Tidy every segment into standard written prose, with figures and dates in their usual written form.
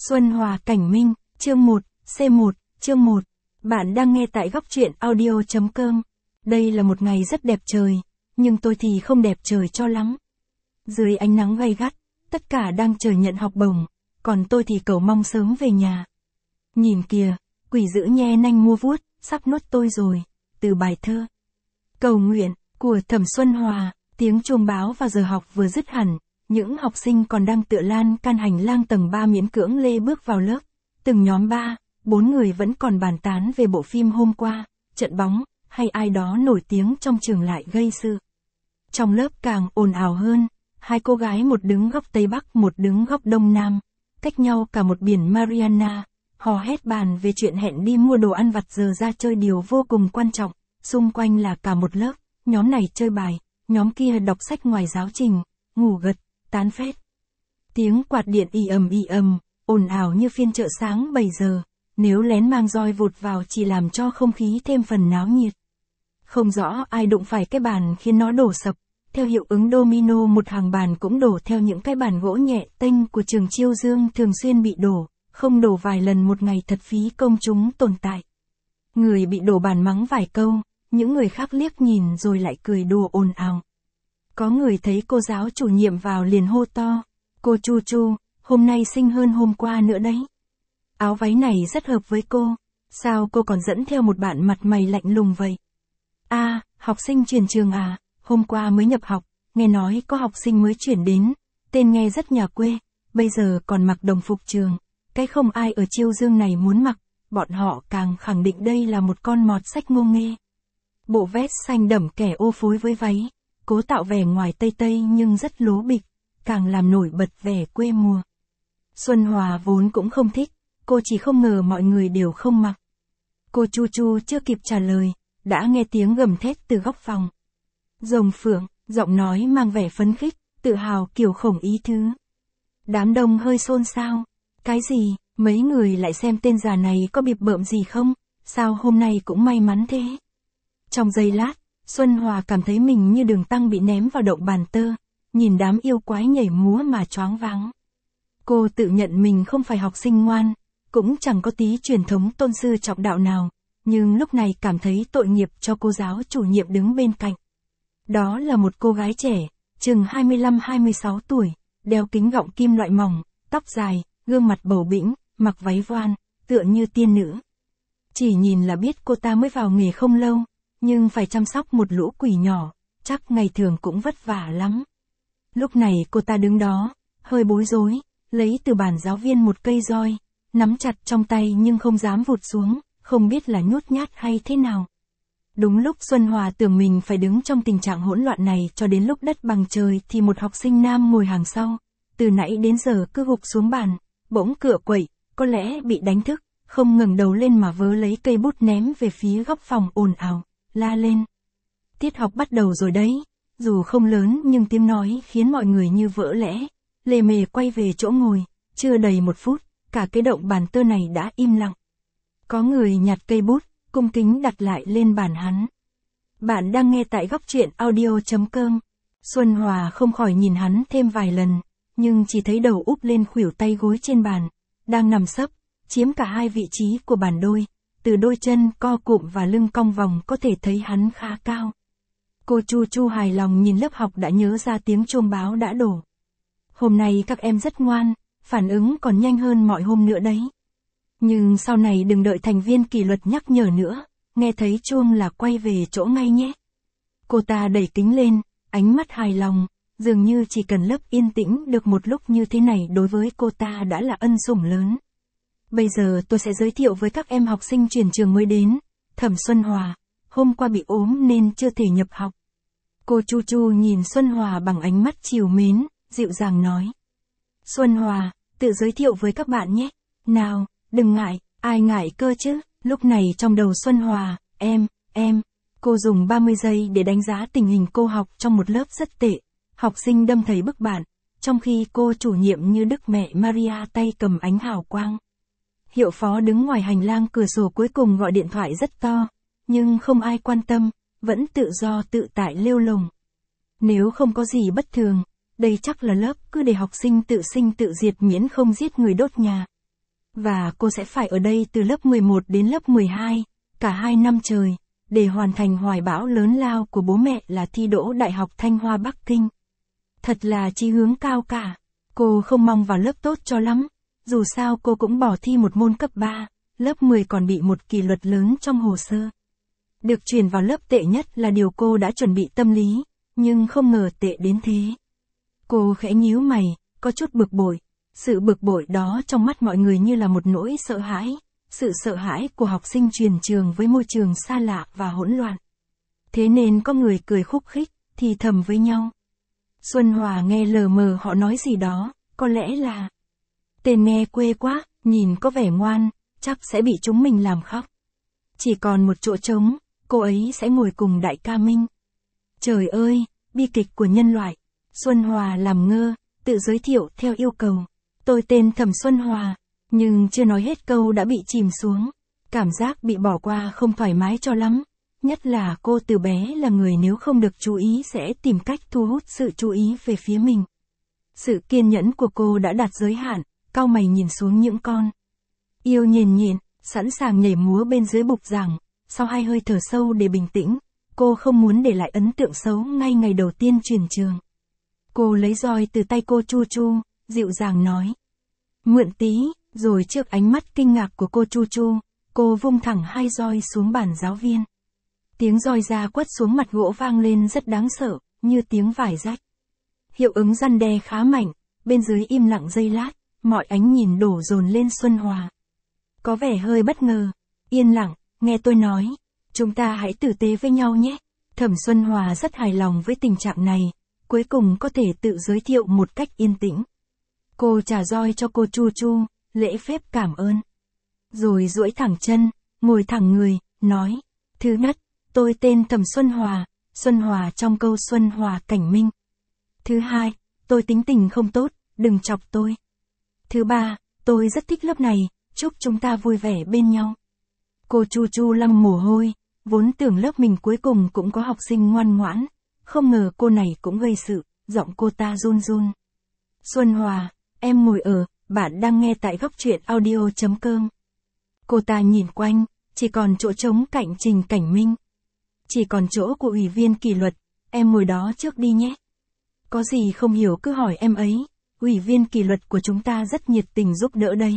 Xuân Hòa Cảnh Minh, chương 1, C1, chương 1. Bạn đang nghe tại góc truyện audio.com. Đây là một ngày rất đẹp trời, nhưng tôi thì không đẹp trời cho lắm. Dưới ánh nắng gay gắt, tất cả đang chờ nhận học bổng, còn tôi thì cầu mong sớm về nhà. Nhìn kìa, quỷ dữ nhe nanh mua vuốt, sắp nuốt tôi rồi. Từ bài thơ Cầu Nguyện của Thẩm Xuân Hòa. Tiếng chuông báo vào giờ học vừa dứt hẳn, những học sinh còn đang tựa lan can hành lang tầng 3 miễn cưỡng lê bước vào lớp. Từng nhóm 3, 4 người vẫn còn bàn tán về bộ phim hôm qua, trận bóng, hay ai đó nổi tiếng trong trường lại gây sự. Trong lớp càng ồn ào hơn, hai cô gái một đứng góc Tây Bắc một đứng góc Đông Nam, cách nhau cả một biển Mariana, hò hét bàn về chuyện hẹn đi mua đồ ăn vặt giờ ra chơi điều vô cùng quan trọng, xung quanh là cả một lớp, nhóm này chơi bài, nhóm kia đọc sách ngoài giáo trình, ngủ gật, tán phét. Tiếng quạt điện ì ầm, ồn ào như phiên chợ sáng 7 giờ, nếu lén mang roi vụt vào chỉ làm cho không khí thêm phần náo nhiệt. Không rõ ai đụng phải cái bàn khiến nó đổ sập, theo hiệu ứng domino một hàng bàn cũng đổ theo những cái bàn gỗ nhẹ tênh của trường Chiêu Dương thường xuyên bị đổ, không đổ vài lần một ngày thật phí công chúng tồn tại. Người bị đổ bàn mắng vài câu, những người khác liếc nhìn rồi lại cười đùa ồn ào. Có người thấy cô giáo chủ nhiệm vào liền hô to, cô Chu Chu, hôm nay xinh hơn hôm qua nữa đấy. Áo váy này rất hợp với cô, sao cô còn dẫn theo một bạn mặt mày lạnh lùng vậy? À, học sinh chuyển trường à, hôm qua mới nhập học, nghe nói có học sinh mới chuyển đến, tên nghe rất nhà quê, bây giờ còn mặc đồng phục trường, cái không ai ở Chiêu Dương này muốn mặc, bọn họ càng khẳng định đây là một con mọt sách ngô nghê. Bộ vest xanh đậm kẻ ô phối với váy, cố tạo vẻ ngoài Tây Tây nhưng rất lố bịch, càng làm nổi bật vẻ quê mùa. Xuân Hòa vốn cũng không thích, cô chỉ không ngờ mọi người đều không mặc. Cô Chu Chu chưa kịp trả lời, đã nghe tiếng gầm thét từ góc phòng. Rồng phượng, giọng nói mang vẻ phấn khích, tự hào kiểu khổng ý thứ. Đám đông hơi xôn xao. Cái gì, mấy người lại xem tên già này có bịp bợm gì không, sao hôm nay cũng may mắn thế. Trong giây lát, Xuân Hòa cảm thấy mình như đường tăng bị ném vào động bàn tơ, nhìn đám yêu quái nhảy múa mà choáng váng. Cô tự nhận mình không phải học sinh ngoan, cũng chẳng có tí truyền thống tôn sư trọng đạo nào, nhưng lúc này cảm thấy tội nghiệp cho cô giáo chủ nhiệm đứng bên cạnh. Đó là một cô gái trẻ, chừng 25-26 tuổi, đeo kính gọng kim loại mỏng, tóc dài, gương mặt bầu bĩnh, mặc váy voan, tựa như tiên nữ. Chỉ nhìn là biết cô ta mới vào nghề không lâu, nhưng phải chăm sóc một lũ quỷ nhỏ, chắc ngày thường cũng vất vả lắm. Lúc này cô ta đứng đó, hơi bối rối, lấy từ bàn giáo viên một cây roi, nắm chặt trong tay nhưng không dám vụt xuống, không biết là nhút nhát hay thế nào. Đúng lúc Xuân Hòa tưởng mình phải đứng trong tình trạng hỗn loạn này cho đến lúc đất bằng trời thì một học sinh nam ngồi hàng sau, từ nãy đến giờ cứ gục xuống bàn, bỗng cựa quậy, có lẽ bị đánh thức, không ngẩng đầu lên mà vớ lấy cây bút ném về phía góc phòng ồn ào, la lên. Tiết học bắt đầu rồi đấy, dù không lớn nhưng tiếng nói khiến mọi người như vỡ lẽ, lề mề quay về chỗ ngồi, chưa đầy một phút, cả cái động bàn tơ này đã im lặng. Có người nhặt cây bút, cung kính đặt lại lên bàn hắn. Bạn đang nghe tại góc truyện audio.com. Xuân Hòa không khỏi nhìn hắn thêm vài lần, nhưng chỉ thấy đầu úp lên khuỷu tay gối trên bàn, đang nằm sấp, chiếm cả hai vị trí của bàn đôi, từ đôi chân co cụm và lưng cong vòng có thể thấy hắn khá cao. Cô Chu Chu hài lòng nhìn lớp học đã nhớ ra tiếng chuông báo đã đổ. Hôm nay các em rất ngoan, phản ứng còn nhanh hơn mọi hôm nữa đấy. Nhưng sau này đừng đợi thành viên kỷ luật nhắc nhở nữa, nghe thấy chuông là quay về chỗ ngay nhé. Cô ta đẩy kính lên, ánh mắt hài lòng, dường như chỉ cần lớp yên tĩnh được một lúc như thế này đối với cô ta đã là ân sủng lớn. Bây giờ tôi sẽ giới thiệu với các em học sinh chuyển trường mới đến. Thẩm Xuân Hòa, hôm qua bị ốm nên chưa thể nhập học. Cô Chu Chu nhìn Xuân Hòa bằng ánh mắt trìu mến, dịu dàng nói. Xuân Hòa, tự giới thiệu với các bạn nhé. Nào, đừng ngại, ai ngại cơ chứ. Lúc này trong đầu Xuân Hòa, em, cô dùng 30 giây để đánh giá tình hình cô học trong một lớp rất tệ. Học sinh đâm thầy bức bạn, trong khi cô chủ nhiệm như Đức Mẹ Maria tay cầm ánh hào quang. Hiệu phó đứng ngoài hành lang cửa sổ cuối cùng gọi điện thoại rất to, nhưng không ai quan tâm, vẫn tự do tự tại lêu lồng. Nếu không có gì bất thường, đây chắc là lớp cứ để học sinh tự sinh tự diệt miễn không giết người đốt nhà. Và cô sẽ phải ở đây từ lớp 11 đến lớp 12, cả 2 năm trời, để hoàn thành hoài bão lớn lao của bố mẹ là thi đỗ Đại học Thanh Hoa Bắc Kinh. Thật là chí hướng cao cả. Cô không mong vào lớp tốt cho lắm. Dù sao cô cũng bỏ thi một môn cấp 3, lớp 10 còn bị một kỷ luật lớn trong hồ sơ. Được chuyển vào lớp tệ nhất là điều cô đã chuẩn bị tâm lý, nhưng không ngờ tệ đến thế. Cô khẽ nhíu mày, có chút bực bội. Sự bực bội đó trong mắt mọi người như là một nỗi sợ hãi, sự sợ hãi của học sinh chuyển trường với môi trường xa lạ và hỗn loạn. Thế nên có người cười khúc khích, thì thầm với nhau. Xuân Hòa nghe lờ mờ họ nói gì đó, có lẽ là tên nghe quê quá, nhìn có vẻ ngoan, chắc sẽ bị chúng mình làm khóc. Chỉ còn một chỗ trống, cô ấy sẽ ngồi cùng đại ca Minh. Trời ơi, bi kịch của nhân loại. Xuân Hòa làm ngơ, tự giới thiệu theo yêu cầu. Tôi tên Thẩm Xuân Hòa, nhưng chưa nói hết câu đã bị chìm xuống. Cảm giác bị bỏ qua không thoải mái cho lắm. Nhất là cô từ bé là người nếu không được chú ý sẽ tìm cách thu hút sự chú ý về phía mình. Sự kiên nhẫn của cô đã đạt giới hạn, cau mày nhìn xuống những con yêu nhền nhịn, sẵn sàng nhảy múa bên dưới bục giảng. Sau 2 hơi thở sâu để bình tĩnh, cô không muốn để lại ấn tượng xấu ngay ngày đầu tiên chuyển trường. Cô lấy roi từ tay cô Chu Chu, dịu dàng nói. Mượn tí, rồi trước ánh mắt kinh ngạc của cô Chu Chu, cô vung thẳng 2 roi xuống bàn giáo viên. Tiếng roi da quất xuống mặt gỗ vang lên rất đáng sợ, như tiếng vải rách. Hiệu ứng răn đe khá mạnh, bên dưới im lặng giây lát, mọi ánh nhìn đổ dồn lên Xuân Hòa. Có vẻ hơi bất ngờ. Yên lặng, nghe tôi nói. Chúng ta hãy tử tế với nhau nhé. Thẩm Xuân Hòa rất hài lòng với tình trạng này, cuối cùng có thể tự giới thiệu một cách yên tĩnh. Cô trả roi cho cô Chu Chu, lễ phép cảm ơn. Rồi duỗi thẳng chân, ngồi thẳng người, nói. Thứ nhất, tôi tên Thẩm Xuân Hòa trong câu Xuân Hòa Cảnh Minh. Thứ hai, tôi tính tình không tốt, đừng chọc tôi. Thứ ba, tôi rất thích lớp này, chúc chúng ta vui vẻ bên nhau. Cô Chu Chu lăm mồ hôi, vốn tưởng lớp mình cuối cùng cũng có học sinh ngoan ngoãn, không ngờ cô này cũng gây sự, giọng cô ta run run. Xuân Hòa, em ngồi ở, bạn đang nghe tại góc truyện audio.com. Cô ta nhìn quanh, chỉ còn chỗ trống cạnh Trình Cảnh Minh. Chỉ còn chỗ của ủy viên kỷ luật, em ngồi đó trước đi nhé. Có gì không hiểu cứ hỏi em ấy, ủy viên kỷ luật của chúng ta rất nhiệt tình giúp đỡ đấy.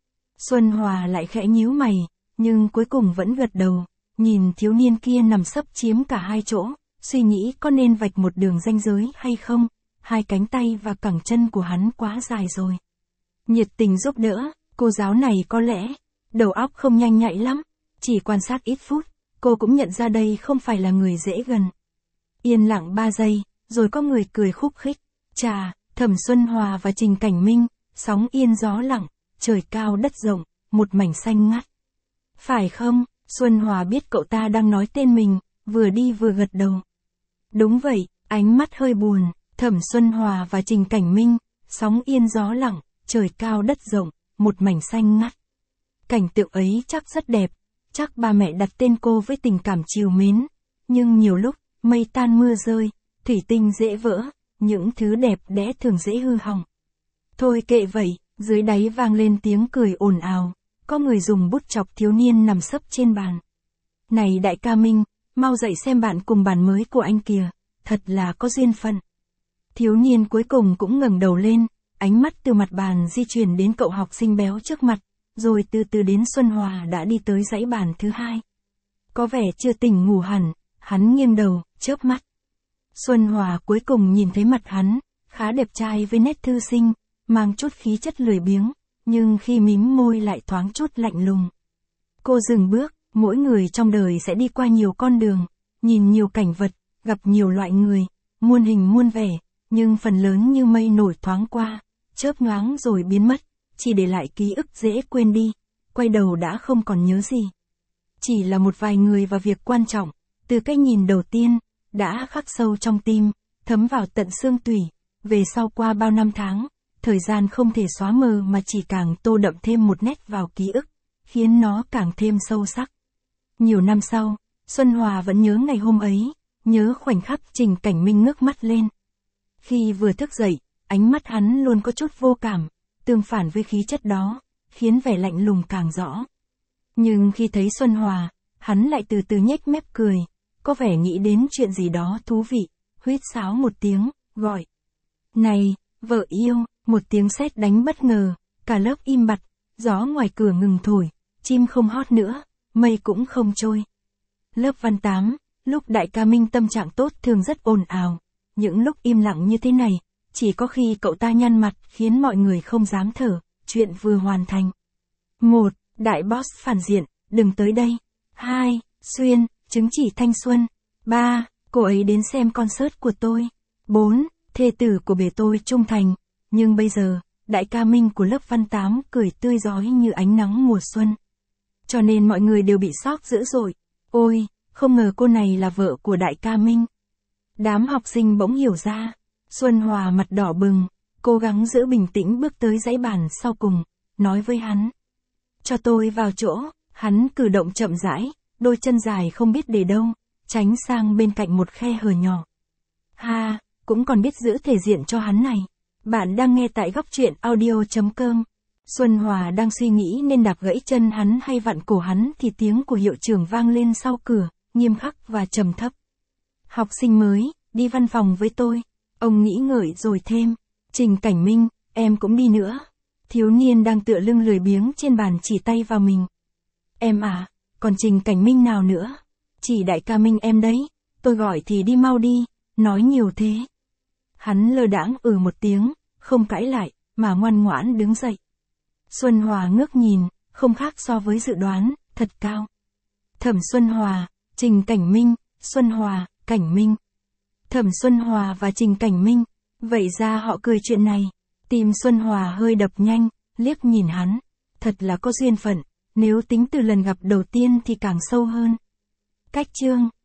Xuân Hòa lại khẽ nhíu mày, nhưng cuối cùng vẫn gật đầu, nhìn thiếu niên kia nằm sấp chiếm cả 2 chỗ, suy nghĩ có nên vạch một đường ranh giới hay không, 2 cánh tay và cẳng chân của hắn quá dài rồi. Nhiệt tình giúp đỡ, cô giáo này có lẽ, đầu óc không nhanh nhạy lắm, chỉ quan sát ít phút, cô cũng nhận ra đây không phải là người dễ gần. Yên lặng 3 giây, rồi có người cười khúc khích, chà, Thẩm Xuân Hòa và Trình Cảnh Minh, sóng yên gió lặng, trời cao đất rộng, một mảnh xanh ngắt. Phải không? Xuân Hòa biết cậu ta đang nói tên mình, vừa đi vừa gật đầu. Đúng vậy, ánh mắt hơi buồn, Thẩm Xuân Hòa và Trình Cảnh Minh, sóng yên gió lặng, trời cao đất rộng, một mảnh xanh ngắt. Cảnh tượng ấy chắc rất đẹp, chắc ba mẹ đặt tên cô với tình cảm trìu mến, nhưng nhiều lúc, mây tan mưa rơi, thủy tinh dễ vỡ, những thứ đẹp đẽ thường dễ hư hỏng. Thôi kệ vậy, dưới đáy vang lên tiếng cười ồn ào, có người dùng bút chọc thiếu niên nằm sấp trên bàn. Này đại ca Minh, mau dậy xem bạn cùng bàn mới của anh kìa, thật là có duyên phận. Thiếu niên cuối cùng cũng ngẩng đầu lên, ánh mắt từ mặt bàn di chuyển đến cậu học sinh béo trước mặt, rồi từ từ đến Xuân Hòa đã đi tới dãy bàn thứ 2. Có vẻ chưa tỉnh ngủ hẳn, hắn nghiêng đầu, chớp mắt. Xuân Hòa cuối cùng nhìn thấy mặt hắn, khá đẹp trai với nét thư sinh, mang chút khí chất lười biếng, nhưng khi mím môi lại thoáng chút lạnh lùng. Cô dừng bước, mỗi người trong đời sẽ đi qua nhiều con đường, nhìn nhiều cảnh vật, gặp nhiều loại người, muôn hình muôn vẻ, nhưng phần lớn như mây nổi thoáng qua, chớp nhoáng rồi biến mất, chỉ để lại ký ức dễ quên đi, quay đầu đã không còn nhớ gì. Chỉ là một vài người và việc quan trọng, từ cái nhìn đầu tiên, đã khắc sâu trong tim, thấm vào tận xương tủy, về sau qua bao năm tháng, thời gian không thể xóa mờ mà chỉ càng tô đậm thêm một nét vào ký ức, khiến nó càng thêm sâu sắc. Nhiều năm sau, Xuân Hòa vẫn nhớ ngày hôm ấy, nhớ khoảnh khắc Trình Cảnh Minh ngước mắt lên. Khi vừa thức dậy, ánh mắt hắn luôn có chút vô cảm, tương phản với khí chất đó, khiến vẻ lạnh lùng càng rõ. Nhưng khi thấy Xuân Hòa, hắn lại từ từ nhếch mép cười, có vẻ nghĩ đến chuyện gì đó thú vị, huýt sáo một tiếng, gọi. Này, vợ yêu, một tiếng sét đánh bất ngờ, cả lớp im bặt, gió ngoài cửa ngừng thổi, chim không hót nữa, mây cũng không trôi. Lớp văn 8, lúc đại ca Minh tâm trạng tốt thường rất ồn ào, những lúc im lặng như thế này, chỉ có khi cậu ta nhăn mặt khiến mọi người không dám thở, chuyện vừa hoàn thành. 1. Đại boss phản diện, đừng tới đây. 2. Xuyên, chứng chỉ thanh xuân. 3. Cô ấy đến xem concert của tôi. 4. Thê tử của bề tôi trung thành. Nhưng bây giờ, đại ca Minh của lớp văn 8 cười tươi rói như ánh nắng mùa xuân. Cho nên mọi người đều bị sốc dữ dội. Ôi, không ngờ cô này là vợ của đại ca Minh. Đám học sinh bỗng hiểu ra. Xuân Hòa mặt đỏ bừng, cố gắng giữ bình tĩnh bước tới dãy bàn sau cùng, nói với hắn. Cho tôi vào chỗ, hắn cử động chậm rãi, đôi chân dài không biết để đâu, tránh sang bên cạnh một khe hở nhỏ. Ha, cũng còn biết giữ thể diện cho hắn này. Bạn đang nghe tại góc truyện audio.com. Xuân Hòa đang suy nghĩ nên đạp gãy chân hắn hay vặn cổ hắn thì tiếng của hiệu trưởng vang lên sau cửa, nghiêm khắc và trầm thấp. Học sinh mới, đi văn phòng với tôi. Ông nghĩ ngợi rồi thêm. Trình Cảnh Minh, em cũng đi nữa. Thiếu niên đang tựa lưng lười biếng trên bàn chỉ tay vào mình. Em à, còn Trình Cảnh Minh nào nữa? Chỉ đại ca Minh em đấy. Tôi gọi thì đi mau đi, nói nhiều thế. Hắn lơ đãng một tiếng, không cãi lại, mà ngoan ngoãn đứng dậy. Xuân Hòa ngước nhìn, không khác so với dự đoán, thật cao. Thẩm Xuân Hòa, Trình Cảnh Minh, Xuân Hòa, Cảnh Minh. Thẩm Xuân Hòa và Trình Cảnh Minh, vậy ra họ cười chuyện này. Tim Xuân Hòa hơi đập nhanh, liếc nhìn hắn. Thật là có duyên phận, nếu tính từ lần gặp đầu tiên thì càng sâu hơn. Cách chương